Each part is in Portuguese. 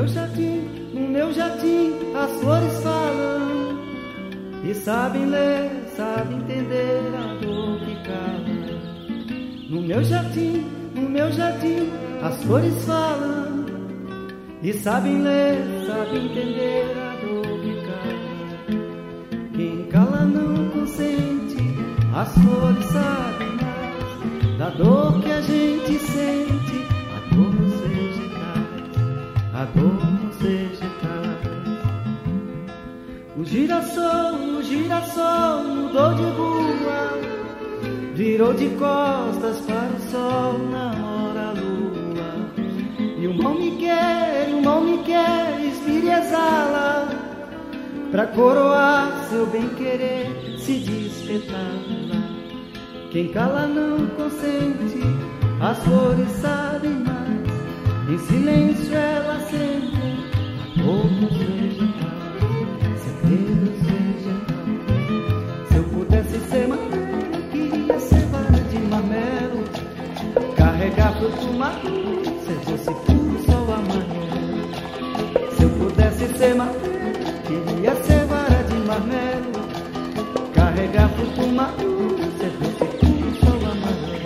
no meu jardim, as flores falam e sabem ler, sabem entender a dor que cala. No meu jardim, as flores falam e sabem ler, sabem entender a dor que cala. Quem cala não consente, as flores sabem mais da dor que a gente sente. A dor nos vegetais, a dor nos vegetais. O girassol mudou de rua, virou de costas para o sol, namora a lua. E o mal me quer, expira e exala, pra coroar seu bem-querer, se despetala. Quem cala não consente, as flores sabem mais, em silêncio elas sentem a dor nos vegetais, segredos vegetais. Se eu pudesse ser mamelo, queria ser vara de marmelo, carregar fruto maduro, ser doce puro sol amarelo. Se eu pudesse ser mamelo, queria ser vara de marmelo, carregar fruto maduro, ser doce puro sol amarelo.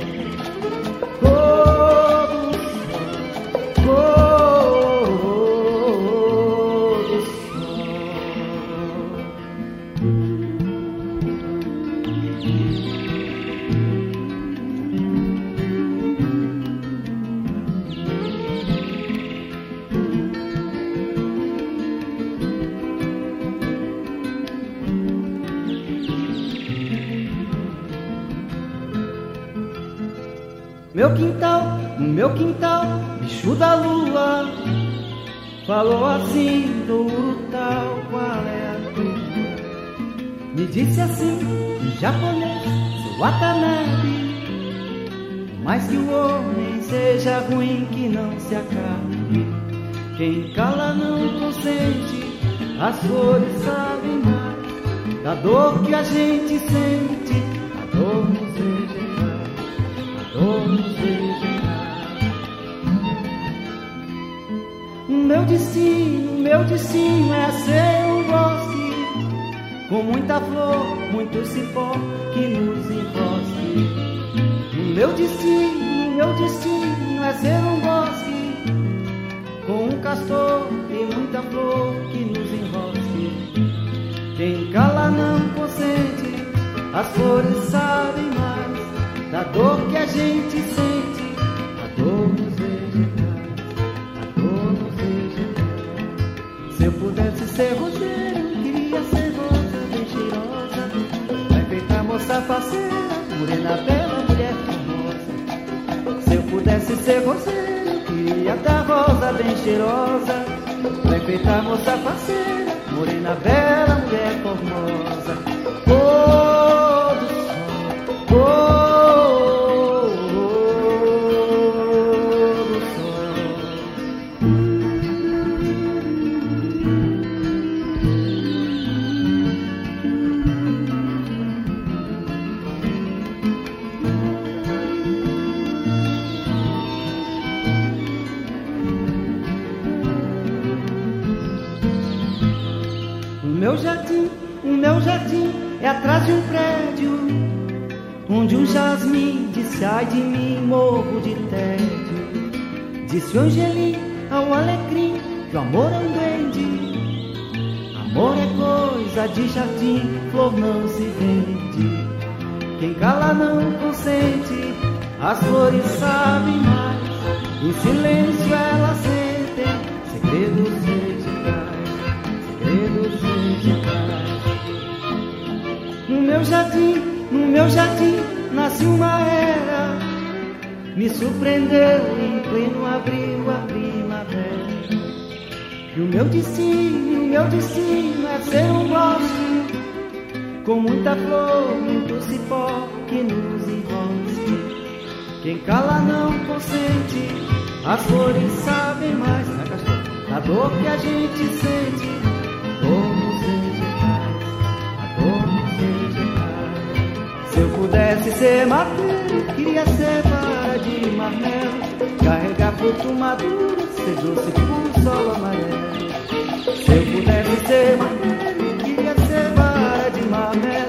No meu quintal, bicho da lua, falou assim do urutau, qual é a tua? Me disse assim, em japonês, seu Watanabe, mais que o homem seja ruim, que não se acabe. Quem cala não consente, as flores sabem mais da dor que a gente sente, a dor nos vegetais, a dor nos vegetais. Meu destino é ser um bosque com muita flor, muito cipó que nos enrosque. O meu destino é ser um bosque com um castor e muita flor que nos enrosque. Quem cala não consente, as flores sabem mais da dor que a gente sente, a dor nos vegetais, a dor nos vegetais. Se eu pudesse ser roseiro, queria ser rosa bem cheirosa, vai feita moça parceira, morena bela, mulher formosa. Se eu pudesse ser roseiro, queria dar rosa bem cheirosa, vai feita moça parceira, morena bela, mulher formosa. O meu jardim é atrás de um prédio, onde um jasmim disse ai de mim, morro de tédio. Disse o Angelim ao alecrim que o amor é um duende, amor é coisa de jardim, flor não se vende. Quem cala não consente, as flores sabem mais, em silêncio elas sentem segredos vegetais, segredos vegetais. No meu jardim nasce uma era, me surpreendeu em pleno abril a primavera. E o meu destino é ser um bosque com muita flor, muito cipó que nos enrosque. Quem cala não consente, as flores sabem mais da dor que a gente sente, dor nos vegetais, a dor nos vegetais. Se eu pudesse ser mateiro, queria ser vara de marmelo, carregar fruto maduro, festejou-se com o sol amarelo. Se eu pudesse ser maneiro, queria ser vara de marmelo.